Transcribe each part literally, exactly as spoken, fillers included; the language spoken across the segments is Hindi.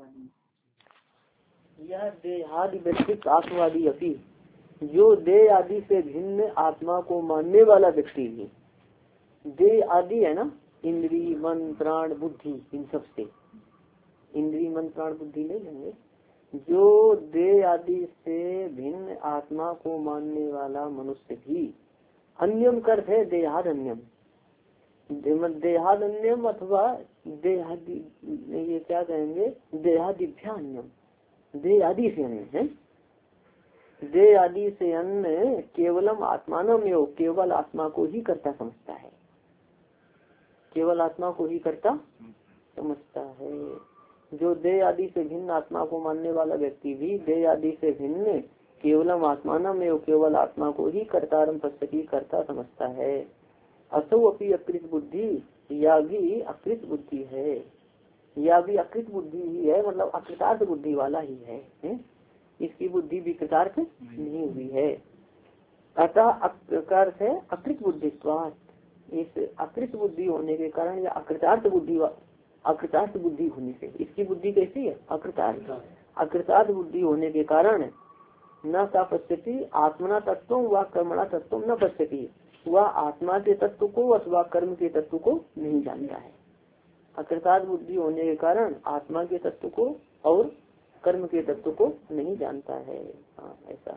यह देहादि व्यक्तित्व आत्मवादी अपी, जो देह आदि से भिन्न आत्मा को मानने वाला व्यक्ति है। देह आदि है ना, इंद्री मन प्राण बुद्धि, इन सब से इंद्री मन प्राण बुद्धि नहीं लेंगे। जो देह आदि से भिन्न आत्मा को मानने वाला मनुष्य भी अन्यम कर्त है देहाद अन्यम, देहाद अन्यम अथवा देहादि, ये क्या कहेंगे, देहादिभ्या अन्यम, देह आदि से अन्य है। देह आदि से अन्य केवलम आत्मानम योग, केवल आत्मा को ही करता समझता है, केवल आत्मा को ही करता समझता है। जो देह आदि से भिन्न आत्मा को मानने वाला व्यक्ति भी देह आदि से भिन्न केवलम आत्मानम योग, केवल आत्मा को ही कर्तारम पश्यति, करता समझता है। असो अपनी अकृत बुद्धि, या भी अकृत बुद्धि है, या भी अकृत बुद्धि ही है, मतलब अकृतार्थ बुद्धि वाला ही है, है? इसकी बुद्धि भी कृतार्थ नहीं हुई है। अतः अर्थ है अकृत बुद्धित्वात्, इस अकृत बुद्धि होने के कारण या अकृतार्थ बुद्धि, अकृतार्थ बुद्धि होने से इसकी बुद्धि कैसी है, अकृतार्थ। अकृतार्थ बुद्धि होने के कारण न सा पश्यति आत्मना तत्व व कर्मणा तत्व न पश्यति, वह आत्मा के तत्व को अथवा कर्म के तत्व को नहीं जानता है। अकृतार्थ बुद्धि होने के कारण आत्मा के तत्व को और कर्म के तत्व को नहीं जानता है। हाँ, ऐसा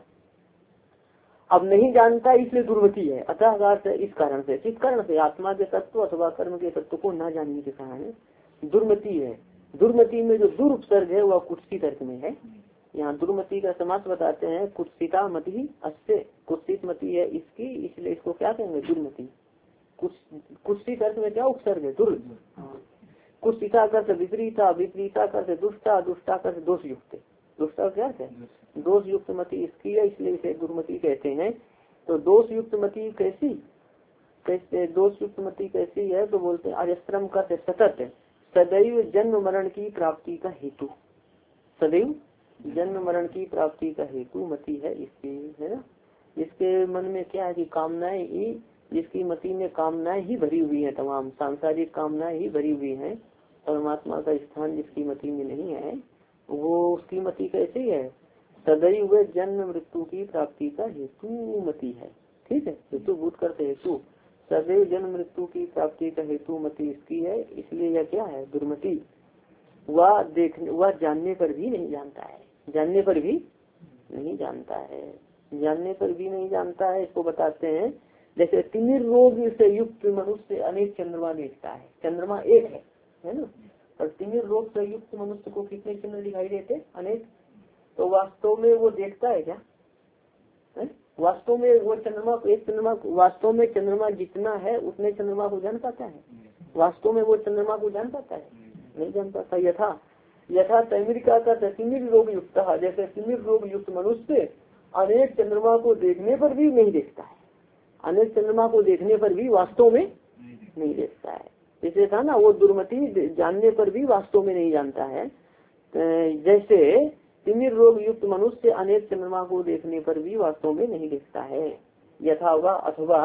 अब नहीं जानता इसलिए दुर्मति है। अतः इस कारण से, किस कारण से, आत्मा के तत्व अथवा कर्म के तत्व को न जानने के कारण दुर्मति है। दुर्मति में जो दुरुपसर्ग है वह कुत्सित अर्थ में है। यहाँ दुर्मति का समास बताते हैं, कुत्सिता मति अस्से, कुत्सित मति है इसकी, इसलिए इसको क्या कहेंगे, दुर्मति। कुत्सित अर्थ में क्या उपसर्ग है, दुर। कुत्सिता कर विपरीता, विपरीता कर दुष्टा, दुष्टा कर दोष युक्त, दुष्टा क्या है, दोष युक्त मति इसकी है, इसलिए इसे दुर्मति कहते हैं। तो दोष युक्त मति कैसी, कैसे दोष युक्त मति कैसी है, तो बोलते हैं अजस्त्रम का सतत सदैव जन्म मरण की प्राप्ति का हेतु, सदैव जन्म मरण की प्राप्ति का हेतु मति है इसकी, है ना। इसके मन में क्या है कि कामनाएं ही, जिसकी मति में कामनाएं ही भरी हुई है, तमाम सांसारिक कामनाएं ही भरी हुई हैं, परमात्मा का स्थान जिसकी मति में नहीं है, वो उसकी मति कैसी है, सदैव जन्म मृत्यु की प्राप्ति का हेतु मति है। ठीक है, हेतु भूत करते हेतु, सदैव जन्म मृत्यु की प्राप्ति का हेतु मति इसकी है, इसलिए यह क्या है, दुर्मति। वह देखने, वह जानने पर भी नहीं जानता है, जानने पर भी नहीं जानता है, जानने पर भी नहीं जानता है। इसको बताते हैं, जैसे तिमिर रोग से युक्त मनुष्य अनेक चंद्रमा देखता है, चंद्रमा एक है, है ना, और तिमिर रोग से युक्त मनुष्य को कितने चंद्र दिखाई देते, अनेक। तो वास्तव में वो देखता है क्या, है? वास्तव में वो चंद्रमा, एक चंद्रमा, वास्तव में चंद्रमा जितना है उतने चंद्रमा को जान पाता है, वास्तव में वो चंद्रमा को जान पाता है, नहीं जान पाता। यथा यथा तिमिर का तिमिर रोग युक्त, जैसे तिमिर रोग युक्त मनुष्य अनेक चंद्रमा को देखने पर भी नहीं देखता है, अनेक चंद्रमा को देखने पर भी वास्तव में नहीं देखता है। जैसे था ना, वो दुर्मति जानने पर भी वास्तव में नहीं जानता है। जैसे तिमिर रोग युक्त मनुष्य अनेक चंद्रमा को देखने पर भी वास्तव में नहीं देखता है। यथा वा अथवा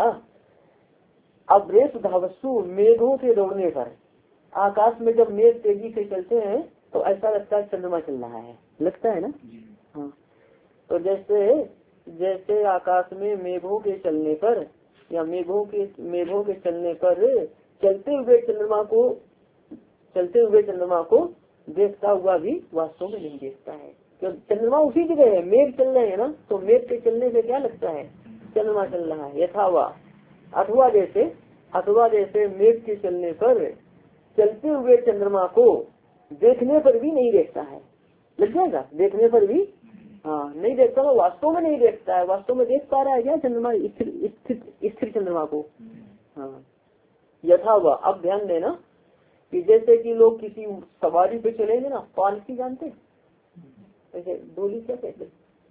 अवरेश धावस्सु, मेघों के दौड़ने पर, आकाश में जब मेघ तेजी से चलते हैं तो ऐसा लगता है चंद्रमा चल रहा है, लगता है ना। हाँ, तो जैसे जैसे आकाश में मेघों के चलने पर या मेघों के मेघों के चलने पर चलते हुए चंद्रमा को चलते हुए चंद्रमा को देखता हुआ भी वास्तव में नहीं देखता है, क्योंकि चंद्रमा उसी जगह है, मेघ चल रहे हैं ना, तो मेघ के चलने से क्या लगता है, चंद्रमा चल रहा है। यथा वा अथवा जैसे अथवा जैसे मेघ के चलने पर चलते हुए चंद्रमा को देखने पर भी नहीं देखता है, लग जाएगा, देखने पर भी हाँ नहीं देखता, तो वास्तव में नहीं देखता है, वास्तव में देख पा रहा है क्या चंद्रमा, स्थिर स्थिर चंद्रमा को। हाँ, यथा वह, अब ध्यान देना कि जैसे कि लोग किसी सवारी पे चलेंगे ना, पालकी जानते, ऐसे डोली क्या कहते,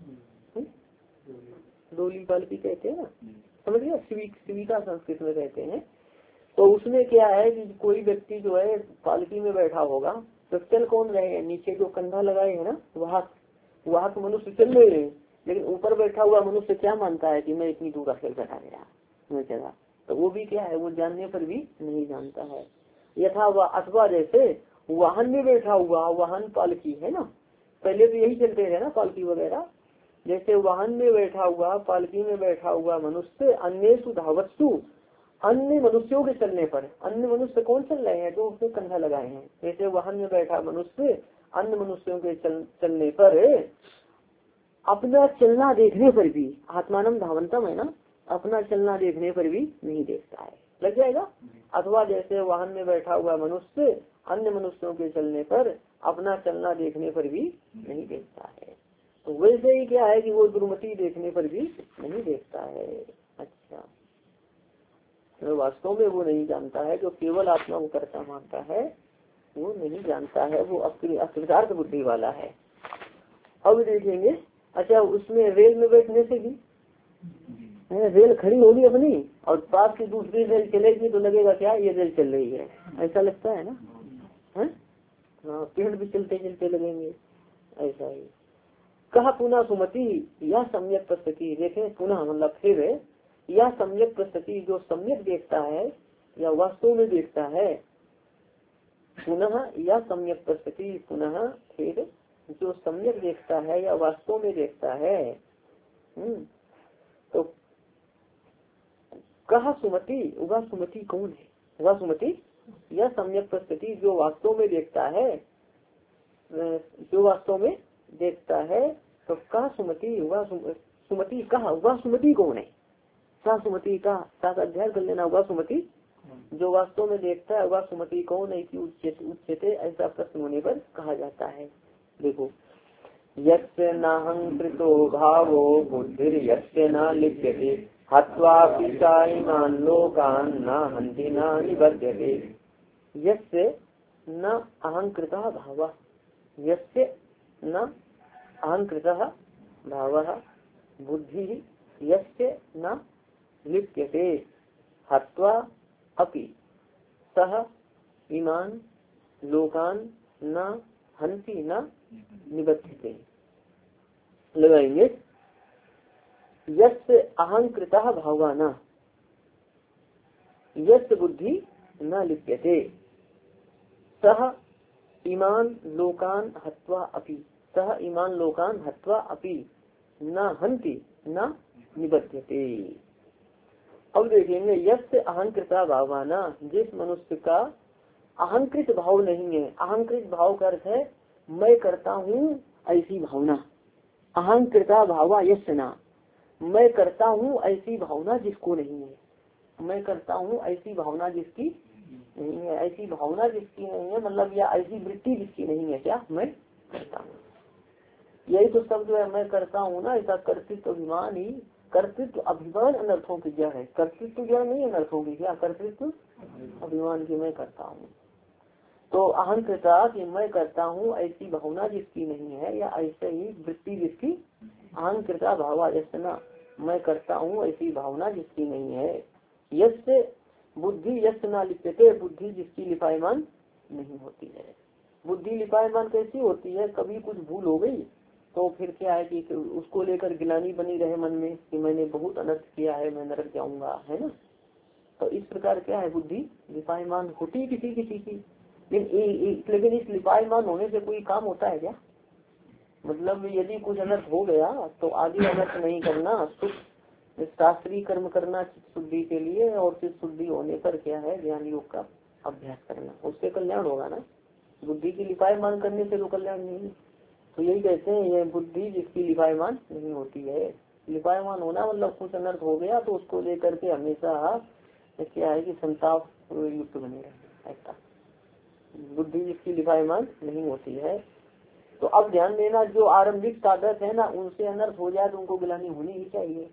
डोली पालकी कहते हैं ना, समझ गया, शिविका संस्कृत में कहते हैं। तो उसमें क्या है कि कोई व्यक्ति जो है पालकी में बैठा होगा, तो चल कौन रहे, नीचे जो कंधा लगाए है ना, वहाँ वहाँ तो मनुष्य चल रहे हैं, लेकिन ऊपर बैठा हुआ मनुष्य क्या मानता है कि मैं इतनी दूर का खेल करा गया, मैं चला, तो वो भी क्या है, वो जानने पर भी नहीं जानता है। यथा वह अथवा जैसे वाहन में बैठा हुआ, वाहन पालकी है ना, पहले तो यही चलते थे ना पालकी वगैरह। जैसे वाहन में बैठा हुआ, पालकी में बैठा हुआ मनुष्य अन्येषु धावत्सु, अन्य मनुष्यों के चलने पर, अन्य मनुष्य कौन चल रहे हैं, जो उसने कंधा लगाए हैं। जैसे वाहन में बैठा मनुष्य अन्य मनुष्यों के चल, चलने पर अपना चलना देखने पर भी, आत्मानम धावंतम है ना, अपना चलना देखने पर भी नहीं देखता है, लग जाएगा। अथवा जैसे वाहन में बैठा हुआ मनुष्य अन्य मनुष्यों के चलने पर अपना चलना देखने पर भी नहीं देखता है, तो वैसे ही क्या है कि वो दुर्मति देखने पर भी नहीं देखता है। अच्छा, तो वास्तव में वो नहीं जानता है, जो केवल आत्मा को कर्ता मानता है वो नहीं जानता है, वो अकृतार्थ बुद्धि वाला है। अब देखेंगे, अच्छा उसमें रेल में बैठने से भी, रेल खड़ी होगी अपनी और पास की दूसरी रेल चलेगी तो लगेगा क्या ये रेल चल रही है, ऐसा लगता है ना, है हाँ, पेड़ भी चलते चलते लगेंगे, ऐसा ही। कहा पुनः सुमति या सम्यक प्रस्तुति, देखें पुनः मतलब फिर या सम्यक प्रस्तुति, जो सम्यक देखता है या वास्तव में देखता है, पुनः या सम्यक प्रस्तुति, पुनः फिर जो सम्यक देखता है या वास्तव में देखता है। हम्म तो कहा सुमति, वह सुमति कौन है, वह सुमति या सम्यक प्रस्तुति जो वास्तव में देखता है, जो वास्तव में देखता है, तो कहा सुमति, वह सुमति कहा, वह सुमति कौन है, सा सुमति का साथ अध्ययन कर लेना, वह सुमति जो वास्तव में देखता है, वह सुमति कौन है कि उच्चते, ऐसा प्रश्न होने पर कहा जाता है। देखो, यस्य नाहंकृतो भावो बुद्धिर यस्य न लिप्यते हत्वा पिशाईमान लोकान न हन्ति न निबध्यते। यस्य न अहंकृतः भावः, यस्य न अहंकृतः भावः बुद्धिः यस्य न लिप्यते हत्वा अपि सह इमान लोकान न हन्ति न निबध्यते। लगाएंगे, यस्य अहंकृतः भावाना यस्य बुद्धि न लिप्यते सह इमान लोकान हत्वा अपि, सह इमान लोकान हत्वा अपि न हन्ति न निबध्यते। अब देखेंगे, यस्य अहंकृता भावाना, जिस मनुष्य का अहंकृत भाव नहीं है, अहंकृत भाव का अर्थ है मैं करता हूँ ऐसी भावना, अहंकृता भावा यस्य ना, मैं करता हूँ ऐसी भावना जिसको नहीं है, मैं करता हूँ ऐसी भावना जिसकी नहीं है, ऐसी भावना जिसकी नहीं है मतलब या ऐसी वृत्ति जिसकी नहीं है, क्या मैं करता हूँ, यही तो शब्द है मैं करता हूँ ना, ऐसा कर्तृत्व अभिमान ही, कर्तृत्व अभिमान अनर्थों की जड़ है, कर्तृत्व जड़ नहीं अनर्थों की, क्या कर्तृत्व अभिमान की मैं करता हूँ। तो अहंकृता कि मैं करता हूँ ऐसी भावना जिसकी नहीं है, या ऐसे ही वृत्ति जिसकी, अहंकृता भावा यस्ना, मैं करता हूँ ऐसी भावना जिसकी नहीं है। यस्य बुद्धि यस्य न लिप्यते, बुद्धि जिसकी लिपायमान नहीं होती है। बुद्धि लिपायमान कैसी होती है, कभी कुछ भूल हो गई तो फिर क्या है कि उसको लेकर गिलानी बनी रहे मन में कि मैंने बहुत अनर्थ किया है, मैं नरक जाऊंगा, है ना। तो इस प्रकार क्या है, बुद्धि लिपायमान होती किसी किसी की, लेकिन लेकिन इस लिपायमान होने से कोई काम होता है क्या, मतलब यदि कुछ अनर्थ हो गया तो आगे अनर्थ नहीं करना, शास्त्रीय कर्म करना चित्त शुद्धि के लिए, और चित्त शुद्धि होने पर क्या है ज्ञान योग का अभ्यास करना, उससे कल्याण होगा ना। बुद्धि की लिपायमान करने से तो कल्याण नहीं। तो यही कहते हैं ये बुद्धि जिसकी लिपायमान नहीं होती है। लिपायमान होना मतलब कुछ अनर्थ हो गया तो उसको लेकर के हमेशा क्या है कि संताप युक्त बने रहे, ऐसा बुद्धि जिसकी लिपायमान नहीं होती है। तो अब ध्यान देना, जो आरंभिक साधक है ना, उनसे अनर्थ हो जाए तो उनको गिलानी होनी ही चाहिए,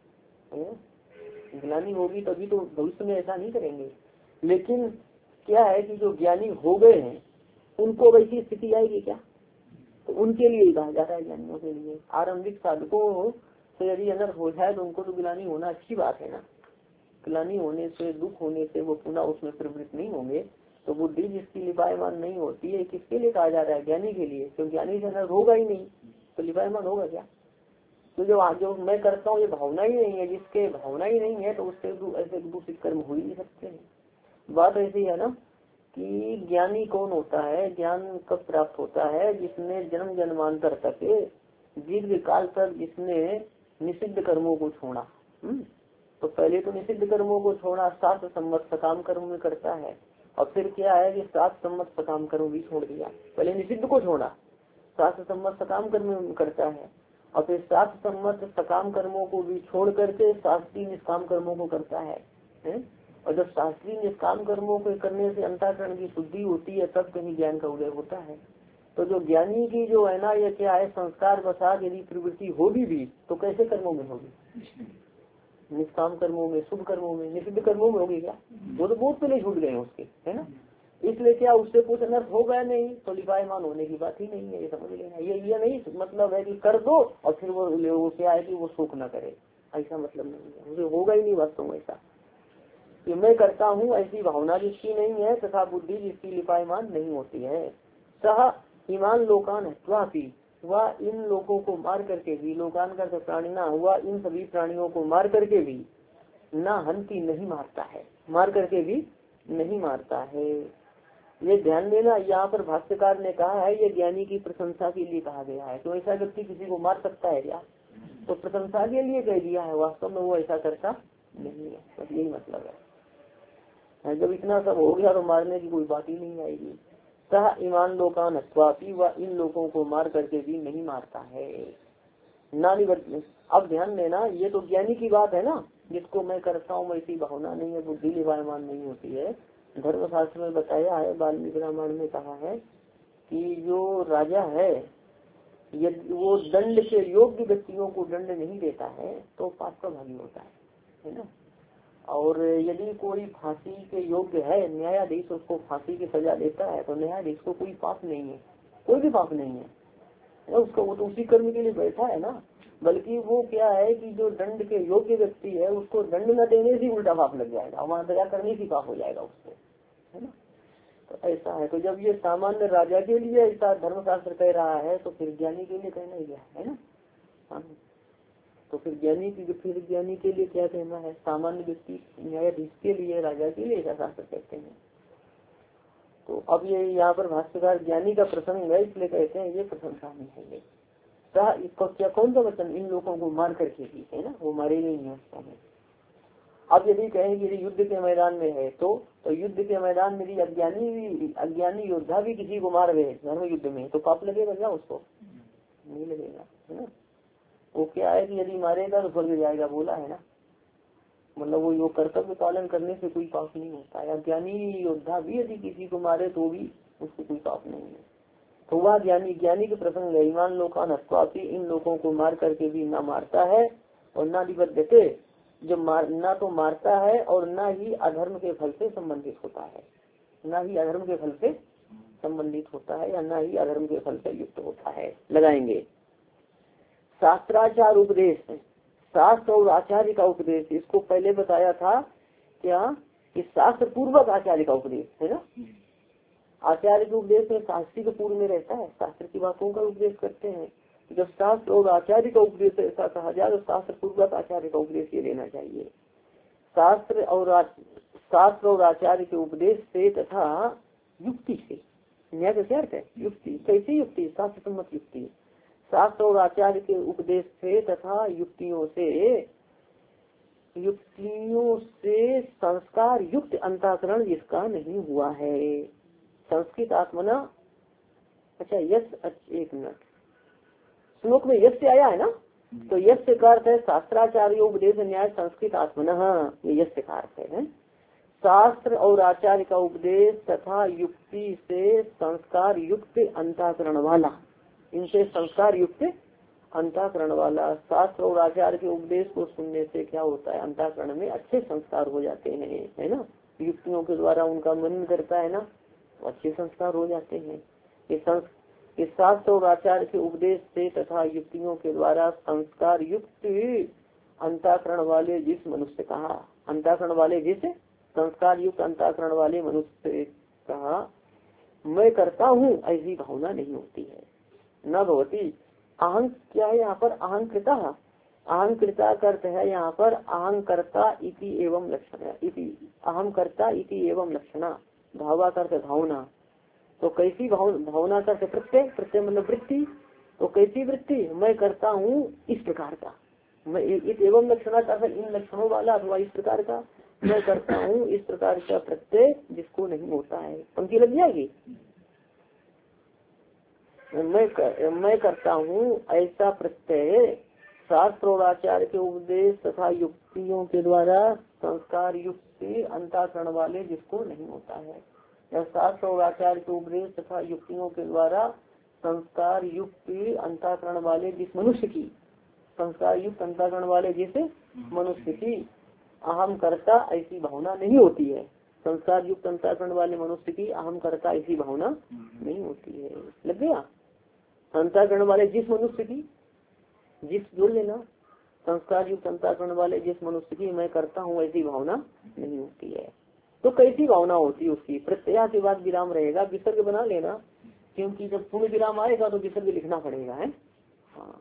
गिलानी होगी तभी तो भविष्य में ऐसा नहीं करेंगे। लेकिन क्या है कि जो ज्ञानी हो गए हैं उनको वैसी स्थिति आएगी क्या, तो उनके लिए कहा जाता है, ज्ञानियों के लिए। आरंभिक साधकों से यदि अनर्थ हो जाए तो उनको तो गिलानी होना अच्छी बात है ना, गिलानी होने से दुख होने से वो पुनः उसमें प्रवृत्त नहीं होंगे। तो बुद्धि जिसकी लिपायमान नहीं होती है, किसके लिए कहा जा रहा है, ज्ञानी के लिए, क्योंकि ज्ञानी से अनर्थ होगा ही नहीं तो लिपायमान होगा क्या। तो जो जो मैं करता हूँ ये भावना ही नहीं है, जिसके भावना ही नहीं है तो उससे ऐसे दूषित कर्म हो ही नहीं सकते हैं। बात ऐसी है ना कि ज्ञानी कौन होता है, ज्ञान कब प्राप्त होता है, जिसने जन्म जन्मांतर तक दीर्घ काल तक जिसने निषिद्ध कर्मों को छोड़ा। तो पहले तो निषिद्ध कर्मों को छोड़ा, सात सम्मत सकाम कर्म में करता है, और फिर क्या है कि सात सम्मत सकाम कर्म भी छोड़ दिया। पहले निषिद्ध को छोड़ा, सात सम्मत सकाम कर्म करता है, और फिर सात सम्मत सकाम कर्मों को भी छोड़ करके शास्त्रीय निष्काम कर्मों को करता है, है? और जब शास्त्रीय निष्काम कर्मों को करने से अंतःकरण की शुद्धि होती है, तब कहीं ज्ञान का उदय होता है। तो जो ज्ञानी की जो है ना, ये क्या है, संस्कार वसात यदि प्रवृत्ति होगी भी तो कैसे कर्मों में होगी, निष्काम कर्मों में, शुभ कर्मों में, निषिद्ध कर्मों में होगी क्या? वो तो बहुत पहले छूट गए उसके, है ना। इसलिए क्या उससे कुछ अनर्थ हो गया नहीं, तो लिपायमान होने की बात ही नहीं है, ये समझ लेना। ये ये नहीं मतलब है कि कर दो और फिर वो, वो क्या है कि वो शोक न करे, ऐसा मतलब नहीं है, मुझे होगा ही नहीं वास्तव में ऐसा कि मैं करता हूँ, ऐसी भावना जिसकी नहीं है, तथा बुद्धि जिसकी लिपायमान नहीं होती है। सह ईमान लोकान है, वह इन लोगों को मार करके भी, लोकान का प्राणी ना हुआ, इन सभी प्राणियों को मार करके भी ना हंती नहीं मारता है, मार करके भी नहीं मारता है। ये ध्यान देना, यहाँ पर भाष्यकार ने कहा है ये ज्ञानी की प्रशंसा के लिए कहा गया है। तो ऐसा व्यक्ति किसी को मार सकता है क्या? तो प्रशंसा के लिए कह दिया है, वास्तव में वो ऐसा करता नहीं है, बस यही मतलब है। जब इतना सब हो गया तो मारने की कोई बात ही नहीं आएगी। सह ईमान लोकान हत्वापि, वह इन लोगों को मार करके भी नहीं मारता है। नानी अब ध्यान देना, ये तो ज्ञानी की बात है ना, जिसको मैं करता हूँ ऐसी भावना नहीं है, बुद्धि लिपायमान नहीं होती है। धर्मशास्त्र में बताया है, वाल्मीकि रामायण में कहा है कि जो राजा है यदि वो दंड के योग्य व्यक्तियों को दंड नहीं देता है तो पाप का भागी होता है, है ना। और यदि कोई फांसी के योग्य है, न्यायाधीश उसको फांसी की सजा देता है, तो न्यायाधीश को कोई पाप नहीं है, कोई भी पाप नहीं है, उसको वो तो उसी कर्म के लिए बैठा है ना। बल्कि वो क्या है कि जो दंड के योग्य व्यक्ति है उसको दंड न देने से उल्टा पाप लग जाएगा, वहाँ दया करने से पाप हो जाएगा उसको, है ना। तो ऐसा है। तो जब ये सामान्य राजा के लिए ऐसा धर्मशास्त्र कह रहा है, तो फिर ज्ञानी के लिए कहना ही है ना। हाँ, तो फिर ज्ञानी की फिर ज्ञानी के लिए क्या कहना है, सामान्य व्यक्ति न्यायाधीश के लिए, राजा के लिए ऐसा शास्त्र कहते हैं। तो अब ये यहाँ पर भाष्यकार ज्ञानी का प्रसंग है, इसलिए कहते हैं ये प्रशंसा नहीं है। ये इसको क्या कौन सा वचन, इन लोगों को मार करके भी, है ना, वो मारे नहीं है उसका में। अब यदि कहें कि युद्ध के मैदान में है तो, तो युद्ध के मैदान में यदि अज्ञानी अज्ञानी योद्धा भी किसी को मार रहे धर्म युद्ध में, तो पाप लगेगा क्या उसको? नहीं लगेगा, है ना। वो क्या है कि यदि मारेगा तो स्वर्ग जाएगा, बोला है ना। मतलब वो यो कर्तव्य पालन करने से कोई पाप नहीं होता है। अज्ञानी योद्धा भी यदि किसी को मारे तो भी उसको कोई पाप नहीं है। तो वह ज्ञानी ज्ञानी के प्रसंग है, ईमान लोकान हत्वापि, इन लोगों को मार करके भी ना मारता है और ना निबद्धते, जो मार ना तो मारता है और ना ही अधर्म के फल से संबंधित होता है, ना ही अधर्म के फल से संबंधित होता है, या ना ही अधर्म के फल से युक्त होता है। लगाएंगे शास्त्राचार उपदेश, शास्त्र और आचार्य का उपदेश, इसको पहले बताया था क्या कि शास्त्र पूर्वक आचार्य का उपदेश है ना। आचार्य के उपदेश में शास्त्री के पूर्व में रहता है, शास्त्र की बातों का उपदेश करते हैं। जब शास्त्र और आचार्य का उपदेश ऐसा कहा जाए तो शास्त्र पूर्वक आचार्य का उपदेश ये लेना चाहिए। शास्त्र और शास्त्र और आचार्य के उपदेश से तथा युक्ति से, न्याय का क्या अर्थ है, युक्ति, कैसी युक्ति, शास्त्र सम्मत युक्ति, शास्त्र और आचार्य के उपदेश से तथा युक्तियों से, युक्तियों से संस्कार युक्त अंतःकरण जिसका नहीं हुआ है, संस्कृत आत्मना। अच्छा यश, एक मिनट, श्लोक में यश से आया है ना, तो यश का अर्थ है शास्त्राचार्य उपदेश न्याय संस्कृत आत्मना, ये यश का अर्थ है। शास्त्र और आचार्य का उपदेश तथा युक्ति से संस्कार युक्त अंतःकरण वाला, इनसे संस्कार युक्त अंतःकरण वाला। शास्त्र और आचार्य के उपदेश को सुनने से क्या होता है, अंतःकरण में अच्छे संस्कार हो जाते हैं, है ना। युक्तियों के द्वारा उनका मनन करता है ना, तो अच्छे संस्कार हो जाते हैं। ये शास्त्र और आचार्य के उपदेश से तथा युक्तियों के द्वारा संस्कार युक्त अंतःकरण वाले जिस मनुष्य कहा, अंतःकरण वाले जिस संस्कार युक्त अंतःकरण वाले मनुष्य कहा, मैं करता हूँ ऐसी भावना नहीं होती है। न भवती अहं, क्या है यहाँ पर, अहंकृता, अहंकृता का अर्थ है यहाँ पर अहंकर्ता इति एवं लक्षण, इति अहंकर्ता इति एवं लक्षणा, भावा करते भावना, तो कैसी भाव भावना करते प्रत्यय, प्रत्यय मतलब वृत्ति, तो कैसी वृत्ति, मैं करता हूँ इस प्रकार का, मैं इस एवं लक्षणा करता इन लक्षणों वाला अथवा इस प्रकार का, मैं करता हूँ इस प्रकार का प्रत्यय जिसको नहीं होता है। पंक्ति लग जाएगी। मैं कर, मैं करता हूँ ऐसा प्रत्यय शास्त्र और आचार्य के उपदेश तथा युक्तियों के द्वारा संस्कार युक्ति अंतःकरण वाले जिसको नहीं होता है, या शास्त्र और आचार्य के उपदेश तथा युक्तियों के द्वारा संस्कार युक्ति अंतःकरण वाले जिस मनुष्य की, संस्कार युक्त अंतःकरण वाले जिस मनुष्य की अहम कर्ता ऐसी भावना नहीं होती है। संस्कार युक्त अंतःकरण वाले मनुष्य की अहम कर्ता ऐसी भावना नहीं होती है। लग गया। अंतःकरण वाले जिस मनुष्य की, जिस जोड़ लेना, संस्कार युक्त अंतःकरण वाले जिस मनुष्य की मैं करता हूँ ऐसी भावना नहीं होती है। तो कैसी भावना होती है उसकी, प्रत्यय के बाद विराम रहेगा, विसर्ग बना लेना, क्योंकि जब पूर्ण विराम आएगा तो विसर्ग लिखना पड़ेगा है। हाँ,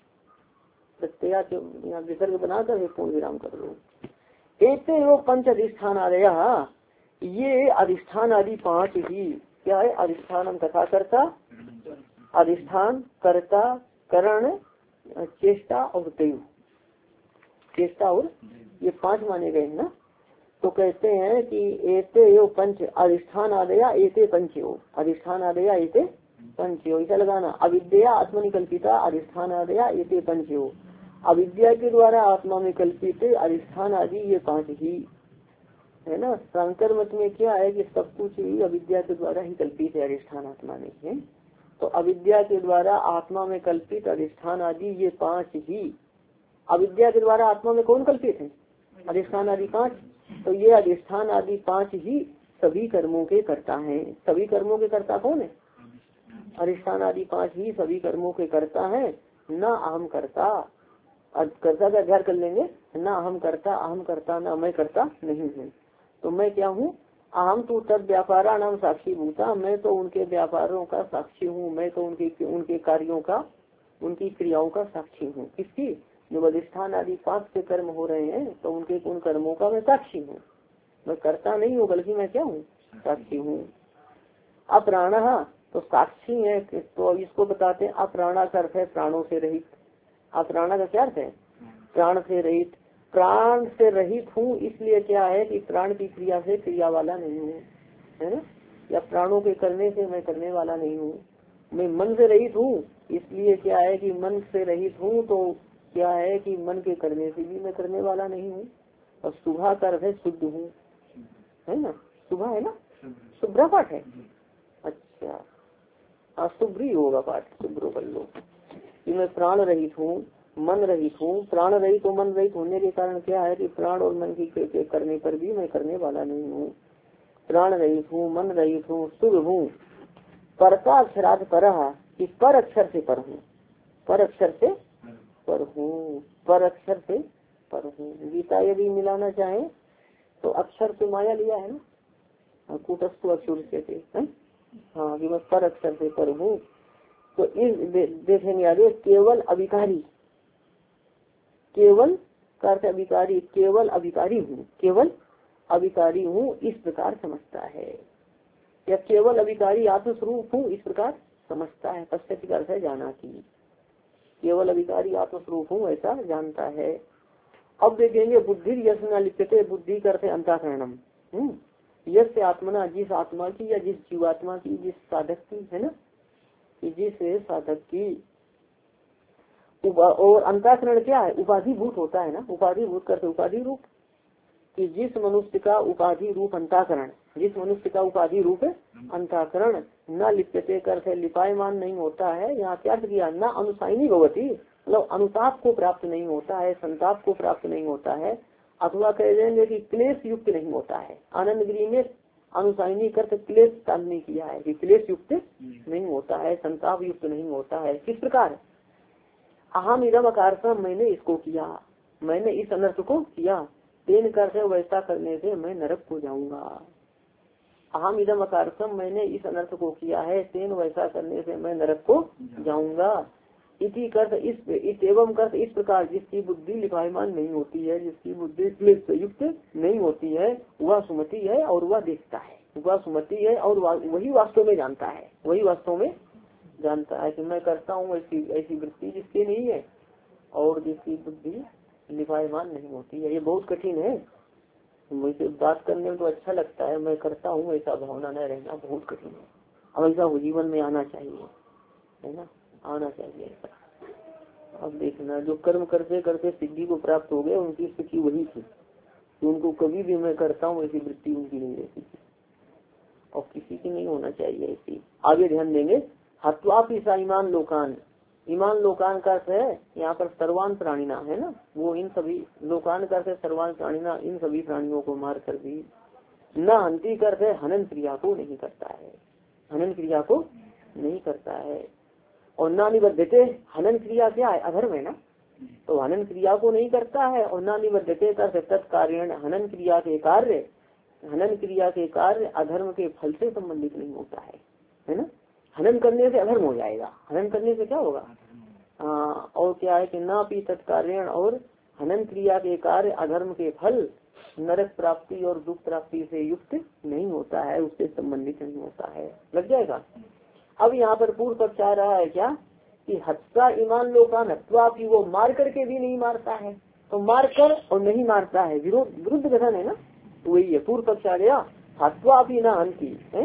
प्रत्यय यहाँ विसर्ग बनाकर पूर्ण विराम कर लो। एक वो पंच अधिष्ठान आ गया, ये अधिष्ठान आदि पांच ही क्या है, अधिष्ठान कथा करता, अधिष्ठान कर्ता करण चेष्टा और तेयु, चेष्टा और ये पांच माने गए ना। तो कहते हैं कि एते यो पंच अधिष्ठान आदया एते पंचयो, अधिष्ठान आदया एते पंचयो, ऐसा लगाना। अविद्या आत्मनिकल्पिता अधिष्ठान आदया एते पंचयो, अविद्या के द्वारा आत्मा में कल्पित अधिष्ठान आदि ये पांच ही है ना। शंकर मत में क्या है कि सब कुछ ही अविद्या के द्वारा ही कल्पित है, अधिष्ठान आत्मा नहीं है। तो अविद्या के द्वारा आत्मा में कल्पित अधिष्ठान आदि ये पांच ही, अविद्या के द्वारा आत्मा में कौन कल्पित है, अधिष्ठान आदि पांच। तो ये अधिष्ठान आदि पांच ही सभी कर्मों के कर्ता हैं। सभी कर्मों के कर्ता कौन है, अधिष्ठान आदि पांच ही सभी कर्मों के कर्ता है। न अहम कर्ता, कर्ता का अध्ययन कर लेंगे, न अहम कर्ता, अहम कर्ता न मैं करता नहीं हूँ। तो मैं क्या हूँ, अहम तो तद व्यापारा नाम साक्षी भूता, मैं तो उनके व्यापारों का साक्षी हूँ, मैं तो उनके उनके कार्यों का, उनकी क्रियाओं का साक्षी हूँ। किसकी, जो अधिष्ठान आदि पांच से कर्म हो रहे हैं तो उनके उन कर्मों का मैं साक्षी हूँ। मैं करता नहीं हूँ बल्कि मैं क्या हूँ, साक्षी हूँ। अप्राण तो साक्षी है, तो इसको बताते हैं अप्राणा का अर्थ है प्राणों से रहित। अप्राणा का क्या अर्थ है, प्राण से रहित। प्राण से रहित हूँ इसलिए क्या है कि प्राण की क्रिया से क्रिया वाला नहीं हूँ, है ना, या प्राणों के करने से मैं करने वाला नहीं हूँ। मैं मन से रहित हूँ इसलिए क्या है कि मन से रहित हूँ, तो क्या है कि मन के करने से भी मैं करने वाला नहीं हूँ। और शुभा का अर्थ है शुद्ध हूँ, है ना, शुभा है ना, शुभ्रा पाठ है। अच्छा, हाँ शुभ्री होगा पाठ, शुभ्रो कर लो। मैं प्राण रहित हूँ, मन रहित हूँ। प्राण रहित हो मन रहित होने के कारण क्या है कि प्राण और मन की करने पर भी मैं करने वाला नहीं हूँ। प्राण रहित हूँ, मन रहित हूँ, शुभ हूँ। परता अक्षराध पर, कि पर अक्षर से पर हूँ, पर अक्षर से पर हूँ, पर अक्षर से पर हूँ। गीता यदि मिलाना चाहे तो अक्षर से माया लिया है ना, कूटस्थु अक्षर से थे, हाँ कि मैं पर अक्षर से पर हूँ। तो इस दे, देखेंगे आगे, केवल अभिकारी, केवल का अर्थ अभिकारी, केवल अभिकारी हूँ, केवल अभिकारी हूँ इस प्रकार समझता है, या केवल अभिकारी आत्मस्वरूप हूँ इस प्रकार समझता है। पश्चात का अर्थ है जाना की, केवल अभिकारी आत्मस्वरूप हूँ ऐसा जानता है। अब देखेंगे बुद्धि यश न लिप्यते, बुद्धि का अर्थ है अंतःकरणम। यश आत्मना, जिस आत्मा की या जिस जीवात्मा की, जिस साधक की, है ना, कि जिस साधक की। और अंतःकरण क्या है, उपाधि भूत होता है ना, उपाधि भूत करते उपाधि रूप, कि जिस मनुष्य का उपाधि रूप अंतःकरण, जिस मनुष्य का उपाधि रूप अंतःकरण न लिप्यते करते लिपायमान नहीं होता है। यहाँ क्या किया, न अनुसाइनी भवती, मतलब अनुताप को प्राप्त नहीं होता है, संताप को प्राप्त नहीं होता है, अथवा कह देंगे कि क्लेश युक्त नहीं होता है। आनंद गिरी में अनुसाइनी करते क्लेश काल नहीं किया है कि क्लेश युक्त नहीं होता है, संताप युक्त नहीं होता है। किस प्रकार, अहम इदम अकार्षम, मैंने इसको किया, मैंने इस अनर्थ को किया, तेन करते वैसा करने से मैं नरक को जाऊंगा। अहम इदम अकार्षम, मैंने इस अनर्थ को किया है, तेन वैसा करने से मैं नरक को जाऊंगा। इति कर्त इस एवं कर्त इस प्रकार, जिसकी बुद्धि लिपायमान नहीं होती है, जिसकी बुद्धि क्लेश युक्त नहीं होती है, वह सुमति है और वह देखता है। वह सुमति है और वही वास्तव में जानता है, वही वास्तव में जानता है कि मैं करता हूँ। ऐसी ऐसी वृत्ति जिसकी नहीं है और जिसकी बुद्धि लिपायमान नहीं होती है। ये बहुत कठिन है, मुझे बात करने में तो अच्छा लगता है, मैं करता हूँ ऐसा भावना न रहना बहुत कठिन है। अब ऐसा जीवन में आना चाहिए, है ना, आना चाहिए ऐसा। अब देखना जो कर्म करते करते सिद्धि को प्राप्त हो गए उनकी स्थिति वही थी कि उनको कभी भी मैं करता हूँ ऐसी वृत्ति उनकी नहीं रहती थी और किसी की नहीं होना चाहिए ऐसी। आगे ध्यान देंगे। हत्वाप ईसा ईमान लोकान, ईमान लोकान का अर्थ है यहाँ पर सर्वान प्राणिना है ना, वो इन सभी लोकान का अर्थ है सर्वान प्राणिना, इन सभी प्राणियों को मार कर भी न हंती कर है हनन क्रिया को नहीं करता है, हनन क्रिया को नहीं करता है। और ना निबद्धते, हनन क्रिया क्या है, अधर्म है ना, तो हनन क्रिया को नहीं करता है। और ना निबद्धते का तत्कार्य, हनन क्रिया के कार्य, हनन क्रिया के कार्य अधर्म के फल से संबंधित नहीं होता है, है ना। हनन करने से अधर्म हो जाएगा, हनन करने से क्या होगा, हाँ। और क्या है कि ना भी तत्कार्य, और हनन क्रिया के कार्य अधर्म के फल नरक प्राप्ति और दुख प्राप्ति से युक्त नहीं होता है, उससे संबंधित नहीं होता है। लग जाएगा। अब यहाँ पर पूर्व पक्ष आ रहा है क्या कि हत्या ईमान लोकान हत्वा भी, वो मार करके भी नहीं मारता है, तो मार कर और नहीं मारता है, विरोध विरुद्ध कथन है ना, तो वही है पूर्व पक्ष आ गया। हत्वा भी ना हंती है,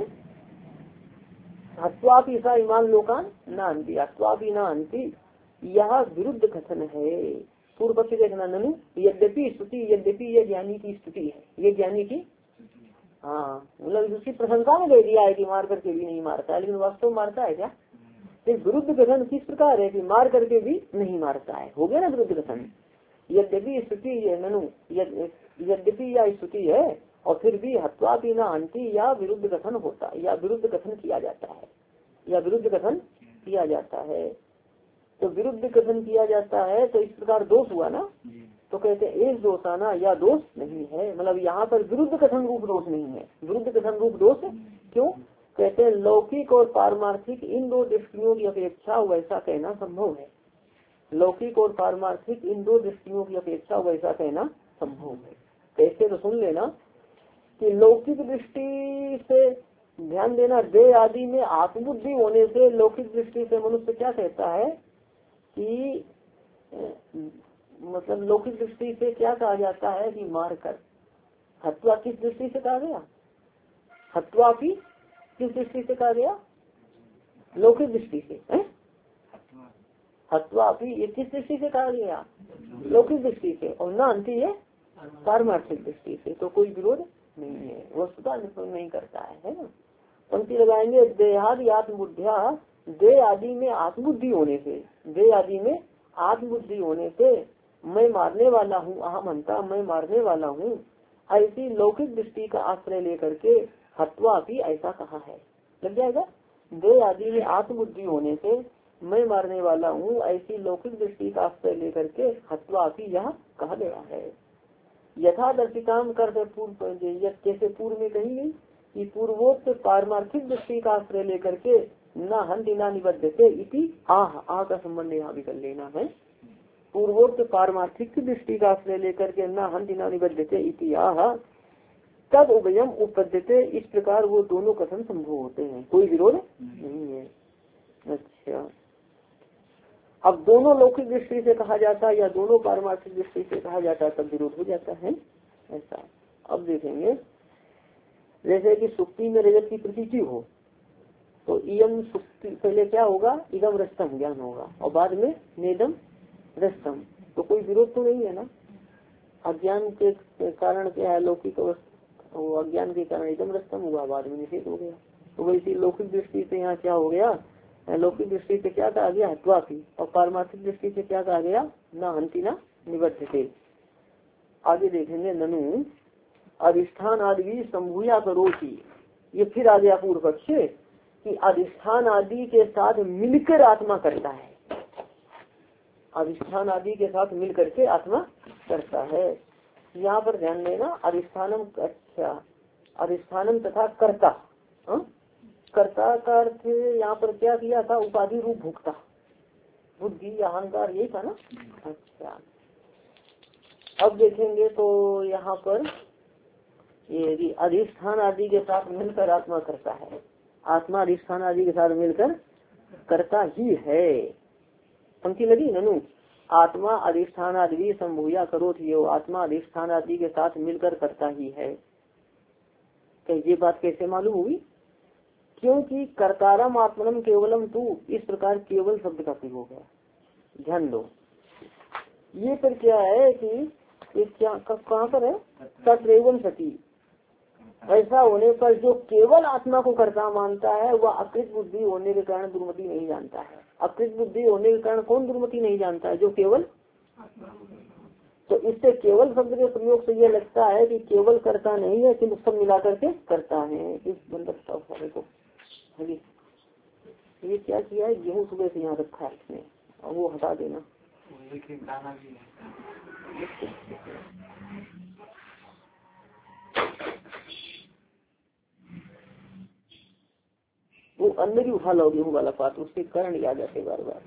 हत्वा भी सा ईमान लोकान ना हंती, हत्वा भी ना हंती, यह विरुद्ध कथन है। पूर्व पक्ष देखना ननु, यद्यपि स्तुति, यद्यपि ये ज्ञानी की स्तुति है, ये ज्ञानी की, हाँ मतलब उसकी प्रशंसा में दे दिया है कि मार करके भी नहीं मारता है, लेकिन वास्तव में मारता है क्या। तो विरुद्ध कथन किस प्रकार है कि मार करके भी नहीं मारता है, हो गया ना विरुद्ध कथन। यद्यपि स्तुति है ननु, यद्यपि या स्तुति है और फिर भी हत्वा भी ना अंति, या विरुद्ध कथन होता, या विरुद्ध कथन किया जाता है, या विरुद्ध कथन किया जाता है। तो विरुद्ध कथन किया जाता है तो इस प्रकार दोष हुआ ना, तो कहते हैं एक दोष आना या दोष नहीं है, मतलब यहाँ पर विरुद्ध कथन रूप दोष नहीं है, विरुद्ध कथन रूप दोष क्यों, कहते हैं लौकिक और पारमार्थिक इन दो दृष्टियों की अपेक्षा वैसा कहना संभव है, लौकिक और पारमार्थिक इन दो दृष्टियों की अपेक्षा वैसा कहना संभव है। कैसे, तो सुन लेना कि लौकिक दृष्टि से ध्यान देना, देह आदि में आत्मबुद्धि होने से लौकिक दृष्टि से मनुष्य क्या कहता है कि मतलब लौकिक दृष्टि से क्या कहा जाता है कि मार कर, हत्या किस दृष्टि से कहा गया, हत्या भी किस दृष्टि से कहा गया, लौकिक दृष्टि से, हत्या भी ये किस दृष्टि से कहा गया, लौकिक दृष्टि से, और ना अंति है पारमार्थिक दृष्टि से, तो कोई विरोध नहीं है, वस्तुता नहीं करता है, है ना। पंक्ति लगाएंगे, देहादि आत्मबुद्धिया, देह आदि में आत्मबुद्धि होने से, देह आदि में आत्मबुद्धि होने से मैं मारने वाला हूँ, अहम हंता, मैं मारने वाला हूँ, ऐसी लौकिक दृष्टि का आश्रय लेकर के हत्वा भी ऐसा कहा है। लग जाएगा। देह आदि में आत्मबुद्धि होने से मैं मारने वाला हूँ, ऐसी लौकिक दृष्टि का आश्रय लेकर के हत्वा भी यह कहा गया है। यथादर्शिकाम कर पूर्व, जैसे पूर्व में कही गई कि पूर्वोक्त पारमार्थिक दृष्टि का आश्रय लेकर के न हंति न निबद्धते इति, आह आ का संबंध यहाँ भी कर लेना है। पूर्वोक्त पारमार्थिक दृष्टि का आश्रय लेकर के न हंति न निबद्धते इति आह, तब उभयम उपपद्यते, इस प्रकार वो दोनों कथन संभव होते हैं, कोई विरोध नहीं है। अच्छा, अब दोनों लौकिक दृष्टि से कहा जाता है या दोनों पारमार्थिक दृष्टि से कहा जाता है तब विरोध हो जाता है ऐसा। अब देखेंगे जैसे कि सुक्ति में रजत की प्रतीति हो तो इयम सुक्ति, पहले क्या होगा, इदम रस्तम ज्ञान होगा और बाद में नेदम रस्तम, तो कोई विरोध तो नहीं है ना। अज्ञान के कारण क्या है, लौकिक अज्ञान के कारण इदम रस्तम हुआ, बाद में निषेध हो गया। तो वैसी लौकिक दृष्टि से यहाँ क्या हो गया, लौकिक दृष्टि से क्या कहा गया, हत्वा की, और पारमार्थिक दृष्टि से क्या कहा गया, न हंति न निबद्धते। आगे देखेंगे, ननु अधिष्ठान आदि संभूया करोति, ये फिर आ गया पूर्व पक्ष कि अधिष्ठान आदि के साथ मिलकर आत्मा करता है, अधिष्ठान आदि के साथ मिल करके आत्मा करता है। यहाँ पर ध्यान देना, अधिष्ठानम, अच्छा अधिष्ठानम तथा कर्ता, हा? कर्ता का अर्थ यहाँ पर क्या किया था, उपाधि रूप भुगता, बुद्धि अहंकार यही था ना। अच्छा, अब देखेंगे तो यहाँ पर ये कि अधिष्ठान आदि के साथ मिलकर आत्मा करता है, आत्मा अधिष्ठान आदि के साथ मिलकर करता ही है। पंक्ति लगी ननु आत्मा अधिष्ठान आदि संभूया करो थियो, आत्मा अधिष्ठान आदि के साथ मिलकर करता ही है। तो ये बात कैसे मालूम हुई? क्योंकि कर्तारम आत्मनम केवलम तू, इस प्रकार केवल शब्द का प्रयोग है। ध्यान दो, ये पर क्या है कि ये क्या कहाँ पर है? सत्रैवन सती। ऐसा होने पर जो केवल आत्मा को कर्ता मानता है वह अकृत बुद्धि होने के कारण दुर्मति नहीं जानता है। अकृत बुद्धि होने के कारण कौन दुर्मति नहीं जानता है? जो केवल। तो इससे केवल शब्द के प्रयोग से यह लगता है कि केवल करता नहीं है किंतु सब मिला करके करता है। इस बंदर को ये क्या किया है? गेहूँ सुबह से यहाँ रखा है इसने, और वो हटा देना। वो अंदर ही उठा लो गेहूँ वाला पात, उसके कारण याद आते बार बार।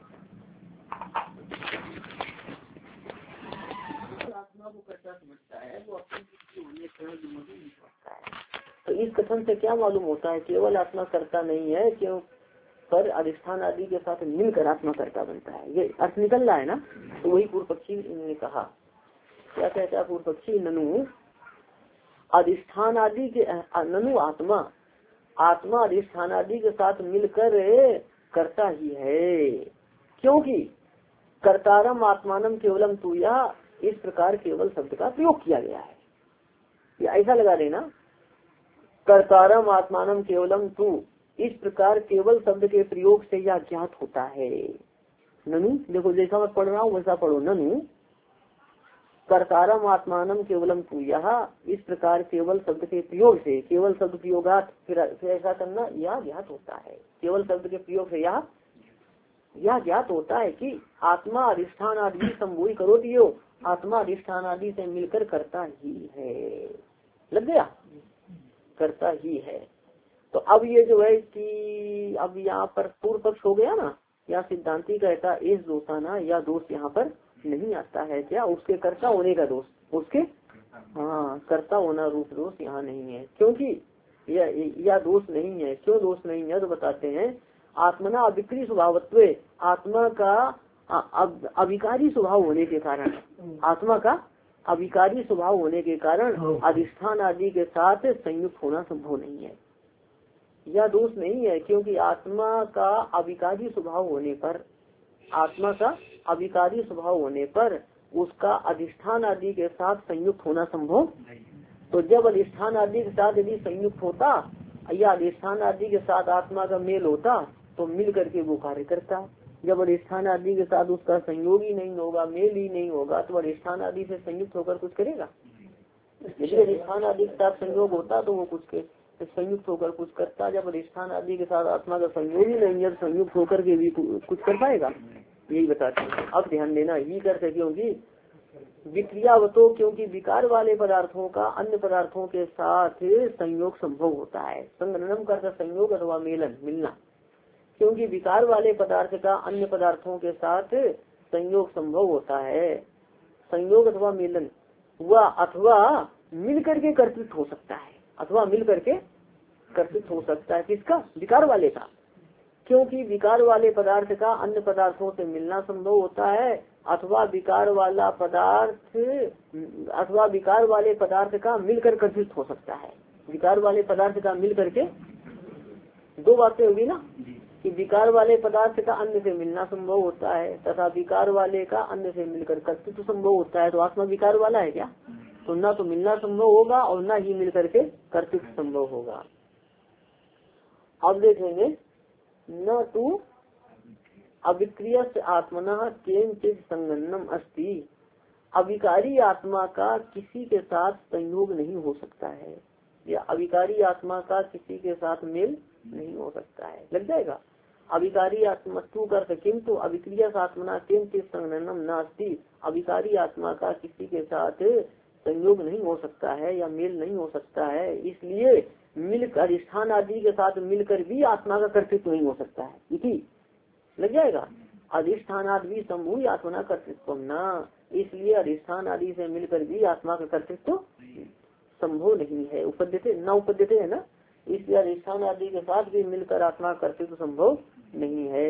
आत्मा को कर्ता समझता है वो अपनी होने कारण दुर्मति नहीं समझता है। तो इस कथन से क्या मालूम होता है? केवल आत्मा करता नहीं है, क्यों पर अधिष्ठान आदि के साथ मिलकर आत्मा कर्ता बनता है। ये अर्थ निकल रहा है ना? तो वही पूर्व पक्षी ने कहा, क्या कहता है पूर्व पक्षी? ननु अधिष्ठान आदि के ननु आत्मा आत्मा अधिष्ठान आदि के साथ मिलकर करता ही है, क्योंकि कर्तारम आत्मानम केवलम तू, या इस प्रकार केवल शब्द का प्रयोग किया गया है। ये ऐसा लगा देना, कर्तारम आत्मानम केवलम तू, इस प्रकार केवल शब्द के प्रयोग से यह ज्ञात होता है। ननु देखो, जैसा मैं पढ़ रहा हूँ वैसा पढ़ो। ननु कर्तारम आत्मानम केवलम तू, यह इस प्रकार केवल शब्द के प्रयोग से, केवल शब्द प्रयोगात फिर ऐसा करना, यह ज्ञात होता है। केवल शब्द के प्रयोग से यह यह ज्ञात होता है कि आत्मा अधिष्ठान आदि संभूई करो दियो, आत्मा अधिष्ठान आदि से मिलकर करता ही है। लग गया? करता ही है। तो अब ये जो है कि अब यहाँ पर पूर्व पक्ष हो गया ना, या सिद्धांति कहता इस दोषाना, या दोष यहाँ पर नहीं आता है। क्या उसके कर्ता होने का दोष? उसके हाँ कर्ता होना रूप दोष यहाँ नहीं है, क्योंकि यह यह दोष नहीं है। क्यों दोष नहीं है? तो बताते हैं, आत्मना अविक्री स्वभावत्व, आत्मा का अविकारी स्वभाव होने के कारण, आत्मा का अविकारी स्वभाव होने के कारण अधिष्ठान आदि के साथ संयुक्त होना संभव नहीं है। यह दोष नहीं है, क्योंकि आत्मा का अविकारी स्वभाव होने पर, आत्मा का अविकारी स्वभाव होने पर उसका अधिष्ठान आदि के साथ संयुक्त होना संभव। तो जब अधिष्ठान आदि के साथ यदि संयुक्त होता या अधिष्ठान आदि के साथ आत्मा का मेल होता तो मिल करके वो कार्य करता। जब अधिष्ठान आदि के साथ उसका संयोग ही नहीं होगा, मेल ही नहीं होगा, तो अधिष्ठान आदि से संयुक्त होकर कुछ करेगा? यदि अधिष्ठान आदि के साथ संयोग होता तो वो कुछ के संयुक्त होकर कुछ करता। जब अधिष्ठान आदि के साथ आत्मा का संयोग ही नहीं है, संयुक्त होकर के भी कुछ कर पाएगा? यही बताते हैं। अब ध्यान देना, यही करते क्योंकि विक्रियावतो, क्योंकि विकार वाले पदार्थों का अन्य पदार्थों के साथ संयोग संभव होता है। संगननम करता संयोग अथवा मेलन, मिलना। क्योंकि विकार वाले पदार्थ का अन्य पदार्थों के साथ संयोग संभव होता है, संयोग अथवा मेलन हुआ, अथवा मिल करके कर्तृत्व हो सकता है, अथवा मिल करके कर्तृत्व हो सकता है। किसका? विकार वाले का। क्योंकि विकार वाले पदार्थ का अन्य पदार्थों से मिलना संभव होता है, अथवा विकार वाला पदार्थ अथवा विकार वाले पदार्थ का मिलकर कर्तृत्व हो सकता है। विकार वाले पदार्थ का मिल करके दो बातें होगी ना, कि विकार वाले पदार्थ का अन्य से मिलना संभव होता है तथा विकार वाले का अन्य से मिलकर कर्तृत्व संभव होता है। तो आत्मा विकार वाला है क्या? तो ना तो मिलना संभव होगा और ना ही मिल करके कर्तृत्व संभव होगा। अब देखेंगे, न तो अविक्रिय आत्मना केंचित संगन्नम अस्ति, अविकारी आत्मा का किसी के साथ संयोग नहीं हो सकता है, या अविकारी आत्मा का किसी के साथ मेल नहीं हो सकता है। लग जाएगा? अविकारी आत्मस्तु कर किंतु अविक्रिय आत्मना केंचित संगन्नम नास्ति, अविकारी आत्मा का किसी के साथ संयोग नहीं हो सकता है या मेल नहीं हो सकता है, इसलिए मिलकर अधिष्ठान आदि के साथ मिलकर भी आत्मा का कर्तृत्व नहीं हो सकता है। इसी लग जाएगा? अधिष्ठान आदि समूह आत्मा कर्तृत्व न, इसलिए अधिष्ठान आदि से मिलकर भी आत्मा का कर्तृत्व संभव नहीं है। उपद्यते न उपद्यते है ना, इसलिए अधिष्ठान आदि के साथ भी मिलकर आत्मा करते तो संभव नहीं है।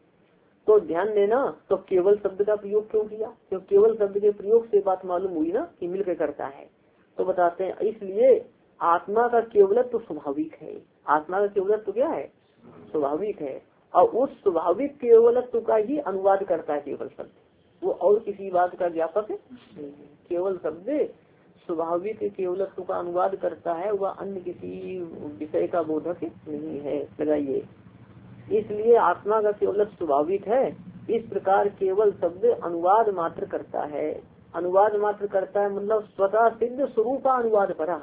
तो ध्यान देना, तो केवल शब्द का प्रयोग क्यों किया? क्यों केवल शब्द के प्रयोग से बात मालूम हुई ना कि मिलकर करता है। तो बताते हैं इसलिए आत्मा का केवलत्व तो स्वाभाविक है। आत्मा का केवलत्व तो क्या है? स्वाभाविक है। और उस स्वाभाविक केवलत्व का ही अनुवाद करता है केवल शब्द, वो और किसी बात का ज्ञापक नहीं है। केवल शब्द स्वाभाविक केवलत्व का अनुवाद करता है, वह अन्य किसी विषय का बोधक नहीं है। लगाइए, इसलिए आत्मा का केवलत्व स्वाभाविक है। इस प्रकार केवल शब्द अनुवाद मात्र करता है। अनुवाद मात्र करता है मतलब स्वतः सिद्ध स्वरूपा अनुवाद परा,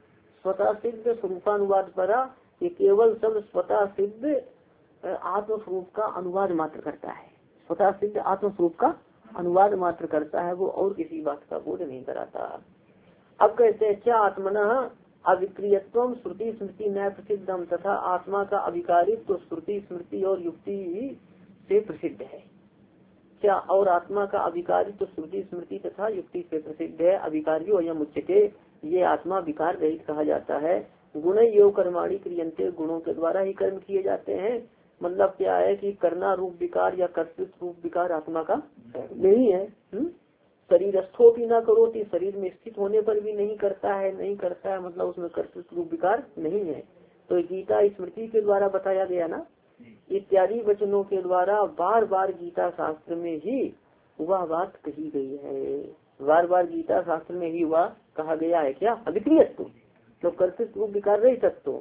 स्वतः सिद्ध स्वरूपानुवाद परा। ये केवल शब्द स्वतः सिद्ध आत्म स्वरूप का अनुवाद मात्र करता है। स्वतः सिद्ध आत्म स्वरूप का अनुवाद मात्र करता है, वो और किसी बात का बोध नहीं कराता। अब कहते हैं क्या आत्मना अविक्रियत्वम श्रुति स्मृति न्याय प्रसिद्धम, तथा आत्मा का अविकारित्व तो श्रुति स्मृति और युक्ति से प्रसिद्ध है। क्या और आत्मा का अविकारित्व तो श्रुति स्मृति तथा युक्ति से प्रसिद्ध है। अविकारियो अयम उच्यते, ये आत्मा विकार रहित कहा जाता है। गुण योग कर्माणि क्रियन्ते, गुणों के द्वारा ही कर्म किए जाते हैं। मतलब क्या है कि करना रूप विकार या कर्तृत्व रूप विकार आत्मा का नहीं है। शरीरस्थो भी ना करो, तो शरीर में स्थित होने पर भी नहीं करता है, नहीं करता है मतलब उसमें कर्तृत्व रूप विकार नहीं है। तो गीता स्मृति के द्वारा बताया गया ना, इत्यादि वचनों के द्वारा बार बार गीता शास्त्र में ही वह बात कही गई है। बार बार गीता शास्त्र में ही वह कहा गया है। क्या? अविक्रियत्व, तो कर्तृत्व रूप विकार रहित तत्व।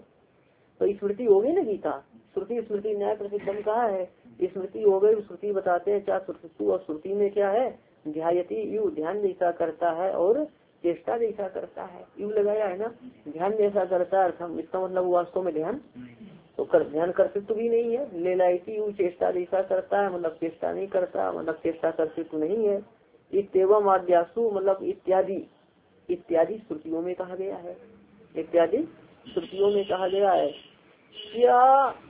तो स्मृति हो गई ना गीता, श्रुति स्मृति न्याय प्रसिद्धम कहा है, स्मृति हो गई। श्रुति बताते हैं क्या श्रुति, और श्रुति में क्या है? ध्यायति, यू ध्यान जैसा करता है और चेष्टा जैसा करता है। यू लगाया है ना, ध्यान जैसा करता है, इसका मतलब वास्तव में ध्यान तो कर, ध्यान कर्तृत्व भी नहीं है। लेलायती यू चेष्टा जैसा करता है, मतलब चेष्टा नहीं करता, मतलब चेष्टा कर्तृत्व नहीं है। इत्येवम आद्यासु मतलब इत्यादि, इत्यादि श्रुतियों में कहा गया है, इत्यादि श्रुतियों में कहा गया है। क्या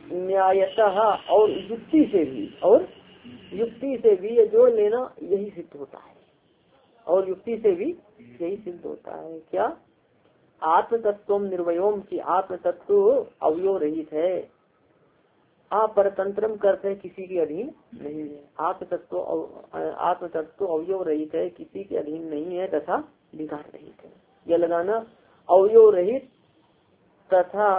न्यायतः और युक्ति से भी, और युक्ति से भी ये जोड़ लेना, यही सिद्ध होता है। और युक्ति से भी यही सिद्ध होता है। क्या? आत्म तत्व निर्वयोम की आत्म तत्व अवयव रहित है। अपरतंत्रम करते किसी के अधीन नहीं है। आत्म तत्व आत्म तत्व अवयव रहित है, किसी के अधीन नहीं है तथा विकार रहित है। यह लगाना, अवयव रहित तथा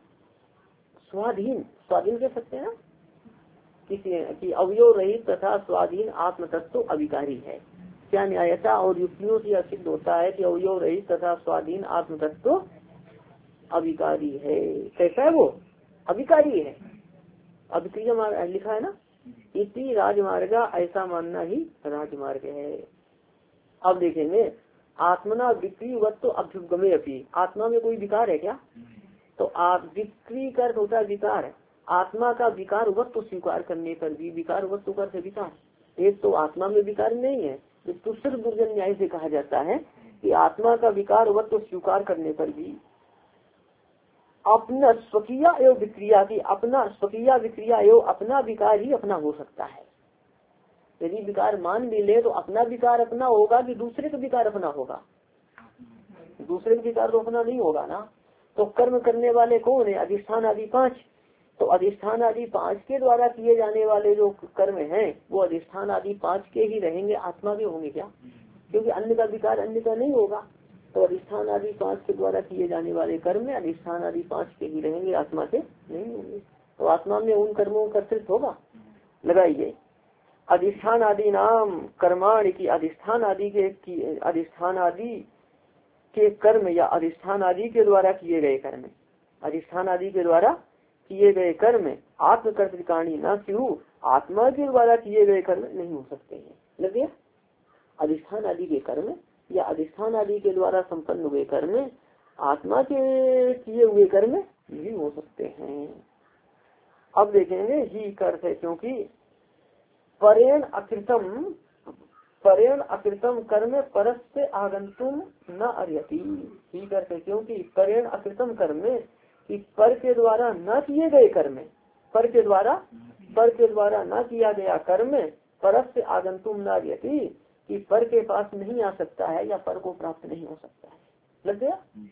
स्वाधीन, स्वाधीन कह सकते हैं ना, किसी की अवयव रहित तथा स्वाधीन आत्म तत्व अविकारी है। क्या न्यायता और युक्तियों से सिद्ध होता है कि अवयव रहित तथा स्वाधीन आत्म तत्व अविकारी है। कैसा है वो? अविकारी है। अविक्रिय लिखा है ना, इसी राजमार्ग, ऐसा मानना ही राजमार्ग है। अब देखेंगे, आत्मना विक्री वत्व अभ्युगमे अपी, आत्मा में कोई विकार है क्या? तो आप विक्री कर होता है विकार, आत्मा का विकार वत्व स्वीकार करने पर भी, विकार वत्व कर से विकार, एक तो आत्मा में विकार नहीं है, तो सिर्फ दुर्जन न्याय से कहा जाता है कि आत्मा का विकार वत्व स्वीकार करने पर भी अपना स्वकीय एवं विक्रिया की, अपना स्वकीय विक्रिया एवं अपना विकार ही अपना हो सकता है। यदि विकार मान भी ले तो अपना विकार अपना होगा कि दूसरे का विकार अपना होगा? दूसरे का विकार तो अपना नहीं होगा ना। तो कर्म करने वाले कौन है? अधिष्ठान आदि पांच। तो अधिष्ठान आदि पांच के द्वारा किए जाने वाले जो कर्म हैं वो अधिष्ठान आदि पांच के ही रहेंगे, आत्मा के होंगे क्या? क्योंकि अन्य का विकार अन्य का नहीं होगा। तो अधिष्ठान आदि पांच के द्वारा किए जाने वाले कर्म में अधिष्ठान आदि पांच के ही रहेंगे, आत्मा के नहीं होंगे। तो आत्मा में उन कर्मों का कर्तृत्व होगा। लगाइए, अधिष्ठान आदि नाम कर्माण की, अधिष्ठान आदि के अधिष्ठान आदि के कर्म या अधिष्ठान आदि के द्वारा किए गए कर्म, अधिष्ठान आदि के द्वारा किए गए कर्म आत्मकर्तृकाणी न स्यु, आत्मा के द्वारा किए गए कर्म नहीं हो सकते हैं। लग गया? अधिष्ठान आदि के कर्म या अधिष्ठान आदि के द्वारा संपन्न हुए कर्म आत्मा के किए हुए कर्म नहीं हो सकते हैं। अब देखेंगे ही कर्त है, क्योंकि परेण अकृतम, परेण अकृतम कर्म परस्य आगंतुम न अर्यति। ही कर्त है क्योंकि परेण अकृतम कर्म कि पर के द्वारा न किए गए कर्म, पर के द्वारा पर के द्वारा न किया गया कर्म परस्य आगंतुम न अर्यति, कि पर के पास नहीं आ सकता है या पर को प्राप्त नहीं हो सकता है। लग गया?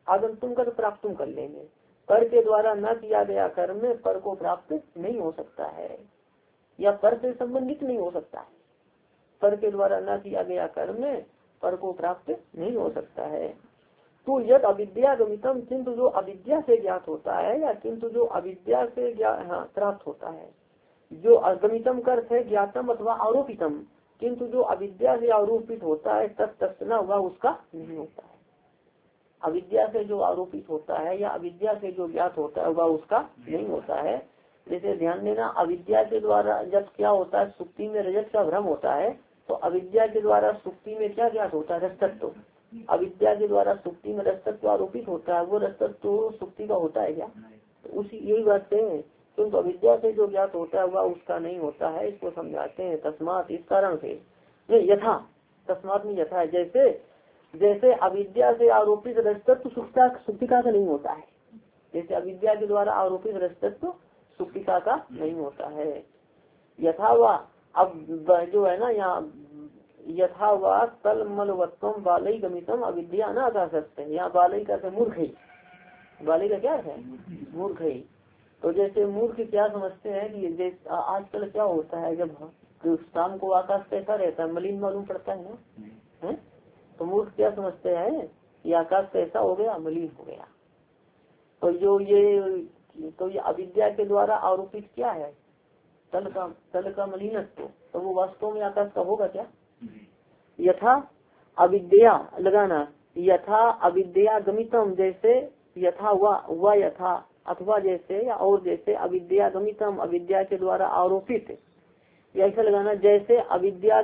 आगंतुम कर प्राप्तुम कर लेंगे। पर के द्वारा न किया गया कर्म में पर को प्राप्त नहीं हो सकता है, या पर से संबंधित नहीं हो सकता है। पर के द्वारा न किया गया कर्म में पर को प्राप्त नहीं हो सकता है। तो यद अविद्या गमितम, किंतु जो अविद्या से ज्ञात होता है, या किंतु जो अविद्या से हाँ प्राप्त होता है, जो अगमितम कर्थ है ज्ञातम अथवा आरोपितम, किंतु जो अविद्या से आरोपित होता है तत्ना हुआ उसका नहीं होता है। अविद्या से जो आरोपित होता है या अविद्या से जो ज्ञात होता है वह उसका नहीं होता है। जैसे ध्यान देना, अविद्या के द्वारा जब क्या होता है, सुक्ति में रजत का भ्रम होता है, तो अविद्या के द्वारा सुक्ति में क्या ज्ञात होता है, रजतत्व। अविद्या के द्वारा सुक्ति में रजतत्व आरोपित होता है, वो रजतत्व सुक्ति का होता है क्या? तो उसी यही बात है, किंतु तो अविद्या से जो ज्ञात होता है वह उसका नहीं होता है। इसको समझाते हैं तस्मात, इस कारण से यथा, तस्मात में यथा है, जैसे जैसे अविद्या से आरोपित रजतत्व सुक्ता सुक्तिका का नहीं होता है, जैसे अविद्या के द्वारा आरोपित रजतत्व सुक्तिका का नहीं होता है। यथा वा, अब जो है ना यहाँ यथा वा तल मलवत्तम बालई गमितम अविद्या न आकाशस्त है, यहाँ बालई का मूर्ख है, बालई का क्या है, मूर्ख है। तो जैसे मूर्ख क्या समझते हैं कि जैसे आजकल क्या होता है, जब शाम को आकाश कैसा रहता है, मलिन मालूम पड़ता है ना, है? तो मूर्ख क्या समझते हैं कि आकाश कैसा हो गया, मलिन हो गया। तो जो ये तो ये अविद्या के द्वारा आरोपित क्या है, तल का तल का मलिनत्व, तो वो वास्तव में आकाश का होगा क्या? यथा अविद्या लगाना, यथा अविद्या गमितम, जैसे यथा व यथा अथवा जैसे या और जैसे अविद्या गमितम, अविद्या के द्वारा आरोपित, ऐसा लगाना जैसे अविद्या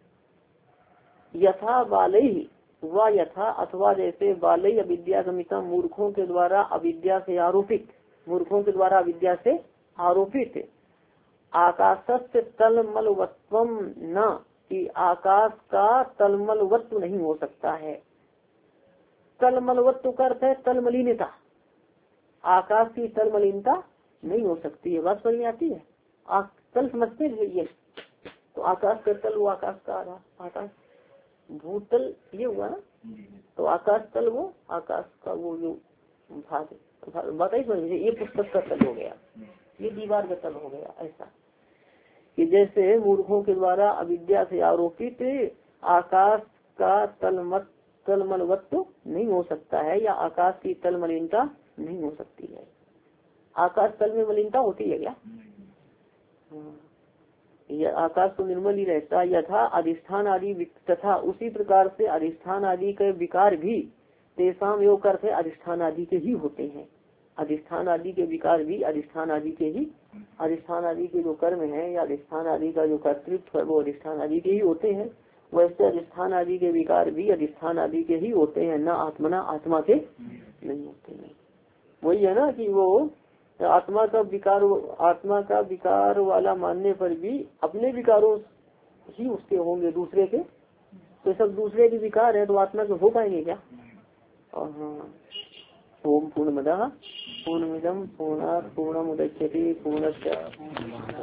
यथा बालई व यथा अथवा जैसे बालई अविद्या गमितम, मूर्खों के द्वारा अविद्या से आरोपित, मूर्खों के द्वारा अविद्या से आरोपित आकाशस्य तलमलवत्वम न, कि आकाश का तलमलवत्व नहीं हो सकता है। तलमलवत्व का अर्थ है तलमलिनता, आकाश की तलमलिनता नहीं हो सकती है। बात समझ में आती है? तल समझते हैं ये, तो आकाश का तल वो आकाश का आधा, आकाश भूतल ये हुआ ना, तो आकाश तल वो आकाश का वो जो भाग बताइए समझिए, ये पुस्तक का तल हो गया, ये दीवार का तल हो गया। ऐसा कि जैसे मूर्खों के द्वारा अविद्या से आरोपित आकाश का तलमत तलमलवत्व नहीं हो सकता है, या आकाश की तल मलिनता नहीं हो सकती है। आकाश तल में मलिनता होती है क्या? यह आकाश तो निर्मल ही रहता। यथा अधिष्ठान आदि तथा उसी प्रकार से अधिष्ठान आदि के विकार भी तेसाम योग करते अधिष्ठान आदि के ही होते हैं। अधिष्ठान आदि के विकार भी अधिष्ठान आदि के ही, अधिष्ठान आदि के जो कर्म है या अधिष्ठान आदि का जो कर्तृत्व है वो अधिष्ठान आदि के ही होते हैं। वैसे अधिष्ठान आदि के विकार भी अधिष्ठान आदि के ही होते हैं, न आत्मना आत्मा के नहीं होते हैं। वही है ना कि वो आत्मा का विकार, आत्मा का विकार वाला मानने पर भी अपने विकारों ही उसके होंगे, दूसरे के तो सब दूसरे के विकार है तो आत्मा के हो पाएंगे क्या? और हाँ, ओम पूर्णमदः पूर्णमिदं पूर्णात् पूर्णमुदच्यते पूर्णस्य